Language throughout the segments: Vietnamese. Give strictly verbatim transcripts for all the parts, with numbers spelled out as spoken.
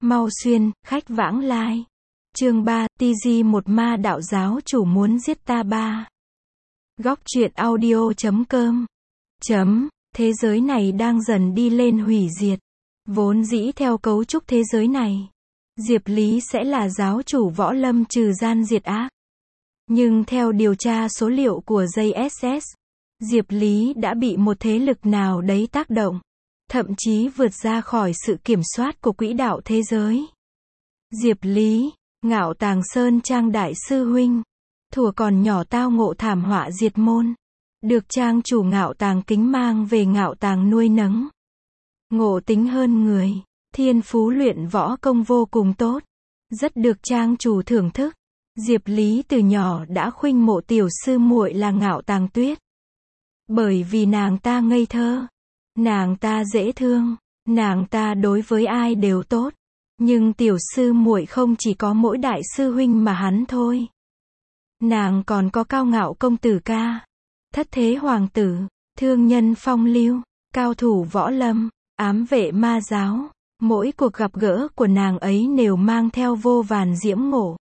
Mau xuyên, khách vãng lai. Chương ba, tê giê một ma đạo giáo chủ muốn giết ta ba. Góc truyện audio chấm com. Chấm, thế giới này đang dần đi lên hủy diệt. Vốn dĩ theo cấu trúc thế giới này, Diệp Lý sẽ là giáo chủ võ lâm trừ gian diệt ác. Nhưng theo điều tra số liệu của gi ét ét, Diệp Lý đã bị một thế lực nào đấy tác động, thậm chí vượt ra khỏi sự kiểm soát của quỹ đạo thế giới. Diệp Lý, Ngạo Tàng Sơn Trang đại sư huynh, thuở còn nhỏ tao ngộ thảm họa diệt môn, được trang chủ Ngạo Tàng kính mang về Ngạo Tàng nuôi nấng. Ngộ tính hơn người, thiên phú luyện võ công vô cùng tốt, rất được trang chủ thưởng thức. Diệp Lý từ nhỏ đã khuynh mộ tiểu sư muội là Ngạo Tàng Tuyết. Bởi vì nàng ta ngây thơ, nàng ta dễ thương, nàng ta đối với ai đều tốt. Nhưng tiểu sư muội không chỉ có mỗi đại sư huynh mà hắn thôi. Nàng còn có Cao Ngạo công tử ca, Thất Thế hoàng tử, thương nhân phong lưu, cao thủ võ lâm, ám vệ ma giáo. Mỗi cuộc gặp gỡ của nàng ấy đều mang theo vô vàn diễm ngộ.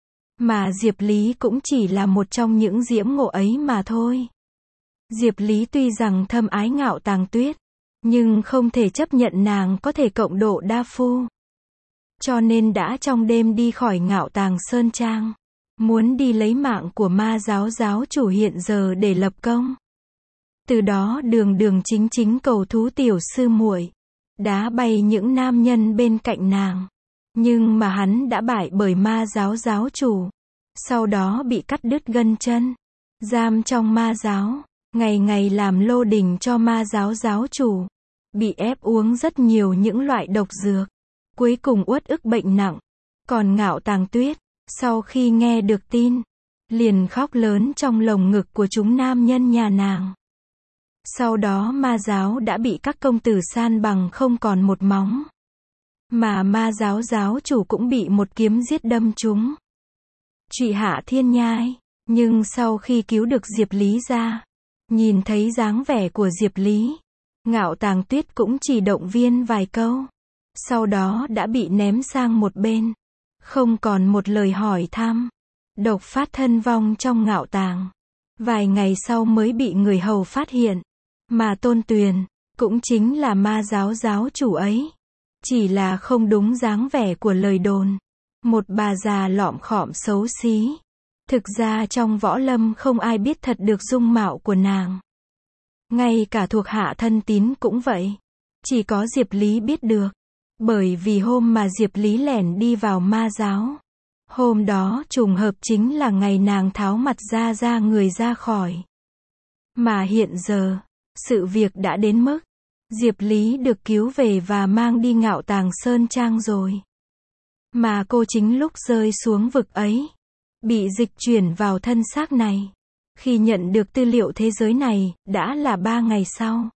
Mà Diệp Lý cũng chỉ là một trong những diễm ngộ ấy mà thôi. Diệp Lý tuy rằng thâm ái Ngạo Tàng Tuyết, nhưng không thể chấp nhận nàng có thể cộng độ đa phu. Cho nên đã trong đêm đi khỏi Ngạo Tàng Sơn Trang, muốn đi lấy mạng của ma giáo giáo chủ hiện giờ để lập công. Từ đó đường đường chính chính cầu thú tiểu sư muội, đá bay những nam nhân bên cạnh nàng. Nhưng mà hắn đã bại bởi ma giáo giáo chủ, sau đó bị cắt đứt gân chân, giam trong ma giáo, ngày ngày làm lô đình cho ma giáo giáo chủ, bị ép uống rất nhiều những loại độc dược, cuối cùng uất ức bệnh nặng. Còn Ngạo Tàng Tuyết, sau khi nghe được tin, liền khóc lớn trong lồng ngực của chúng nam nhân nhà nàng. Sau đó ma giáo đã bị các công tử san bằng không còn một móng. Mà ma giáo giáo chủ cũng bị một kiếm giết đâm trúng, trụy hạ thiên nhai. Nhưng sau khi cứu được Diệp Lý ra, nhìn thấy dáng vẻ của Diệp Lý, Ngạo Tàng Tuyết cũng chỉ động viên vài câu, sau đó đã bị ném sang một bên, không còn một lời hỏi thăm. Độc phát thân vong trong Ngạo Tàng, vài ngày sau mới bị người hầu phát hiện. Mà Tôn Tuyền, cũng chính là ma giáo giáo chủ ấy, chỉ là không đúng dáng vẻ của lời đồn, một bà già lọm khọm xấu xí. Thực ra trong võ lâm không ai biết thật được dung mạo của nàng. Ngay cả thuộc hạ thân tín cũng vậy. Chỉ có Diệp Lý biết được. Bởi vì hôm mà Diệp Lý lẻn đi vào ma giáo, hôm đó trùng hợp chính là ngày nàng tháo mặt ra ra người ra khỏi. Mà hiện giờ, sự việc đã đến mức Diệp Lý được cứu về và mang đi Ngạo Tàng Sơn Trang rồi. Mà cô chính lúc rơi xuống vực ấy, bị dịch chuyển vào thân xác này. Khi nhận được tư liệu thế giới này, đã là ba ngày sau.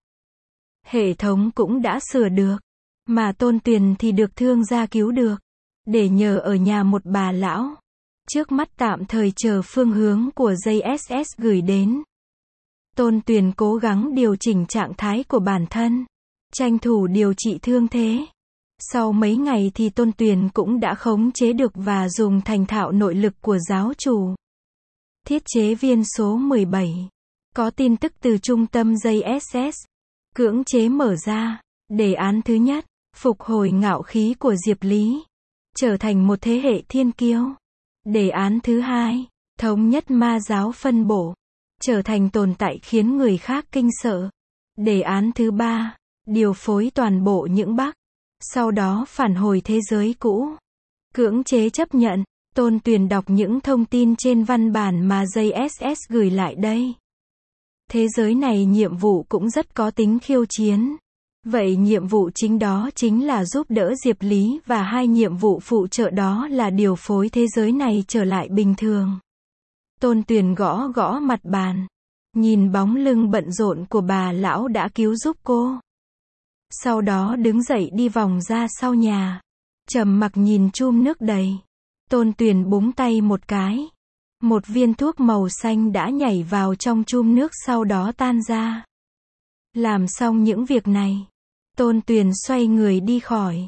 Hệ thống cũng đã sửa được, mà Tôn Tuyền thì được thương gia cứu được, để nhờ ở nhà một bà lão. Trước mắt tạm thời chờ phương hướng của gi ét ét gửi đến. Tôn Tuyền cố gắng điều chỉnh trạng thái của bản thân, tranh thủ điều trị thương thế. Sau mấy ngày thì Tôn Tuyền cũng đã khống chế được và dùng thành thạo nội lực của giáo chủ. Thiết chế viên số mười bảy. Có tin tức từ trung tâm gi ét ét. Cưỡng chế mở ra. Đề án thứ nhất, phục hồi ngạo khí của Diệp Lý, trở thành một thế hệ thiên kiêu. Đề án thứ hai, thống nhất ma giáo phân bổ, trở thành tồn tại khiến người khác kinh sợ. Đề án thứ ba, điều phối toàn bộ những Bắc, sau đó phản hồi thế giới cũ. Cưỡng chế chấp nhận. Tôn Tuyền đọc những thông tin trên văn bản mà gi ét ét gửi lại đây. Thế giới này nhiệm vụ cũng rất có tính khiêu chiến. Vậy nhiệm vụ chính đó chính là giúp đỡ Diệp Lý và hai nhiệm vụ phụ trợ đó là điều phối thế giới này trở lại bình thường. Tôn Tuyền gõ gõ mặt bàn, nhìn bóng lưng bận rộn của bà lão đã cứu giúp cô. Sau đó đứng dậy đi vòng ra sau nhà, trầm mặc nhìn chum nước đầy. Tôn Tuyền búng tay một cái, một viên thuốc màu xanh đã nhảy vào trong chum nước sau đó tan ra. Làm xong những việc này, Tôn Tuyền xoay người đi khỏi.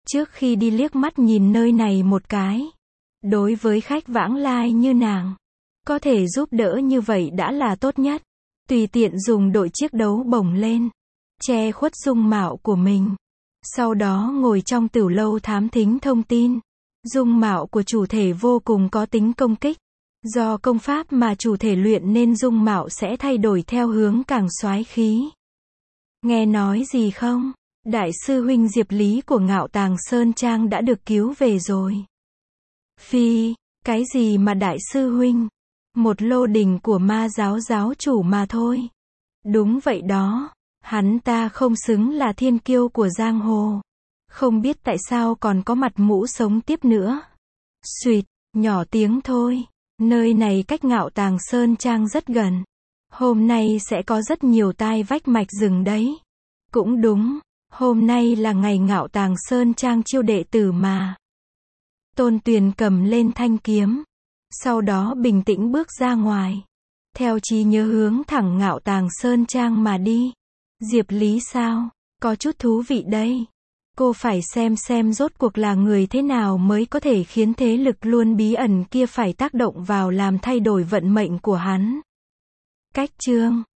Trước khi đi liếc mắt nhìn nơi này một cái. Đối với khách vãng lai như nàng, có thể giúp đỡ như vậy đã là tốt nhất. Tùy tiện dùng đội chiếc đấu bổng lên, che khuất dung mạo của mình. Sau đó ngồi trong tửu lâu thám thính thông tin. Dung mạo của chủ thể vô cùng có tính công kích. Do công pháp mà chủ thể luyện nên dung mạo sẽ thay đổi theo hướng càng soái khí. Nghe nói gì không? Đại sư huynh Diệp Lý của Ngạo Tàng Sơn Trang đã được cứu về rồi. Phi, cái gì mà đại sư huynh? Một lô đình của ma giáo giáo chủ mà thôi. Đúng vậy đó, hắn ta không xứng là thiên kiêu của giang hồ. Không biết tại sao còn có mặt mũi sống tiếp nữa. Xuyệt, nhỏ tiếng thôi. Nơi này cách Ngạo Tàng Sơn Trang rất gần. Hôm nay sẽ có rất nhiều tai vách mạch rừng đấy. Cũng đúng, hôm nay là ngày Ngạo Tàng Sơn Trang chiêu đệ tử mà. Tôn Tuyền cầm lên thanh kiếm. Sau đó bình tĩnh bước ra ngoài. Theo trí nhớ hướng thẳng Ngạo Tàng Sơn Trang mà đi. Diệp Lý sao? Có chút thú vị đây. Cô phải xem xem rốt cuộc là người thế nào mới có thể khiến thế lực luôn bí ẩn kia phải tác động vào làm thay đổi vận mệnh của hắn. Cách chương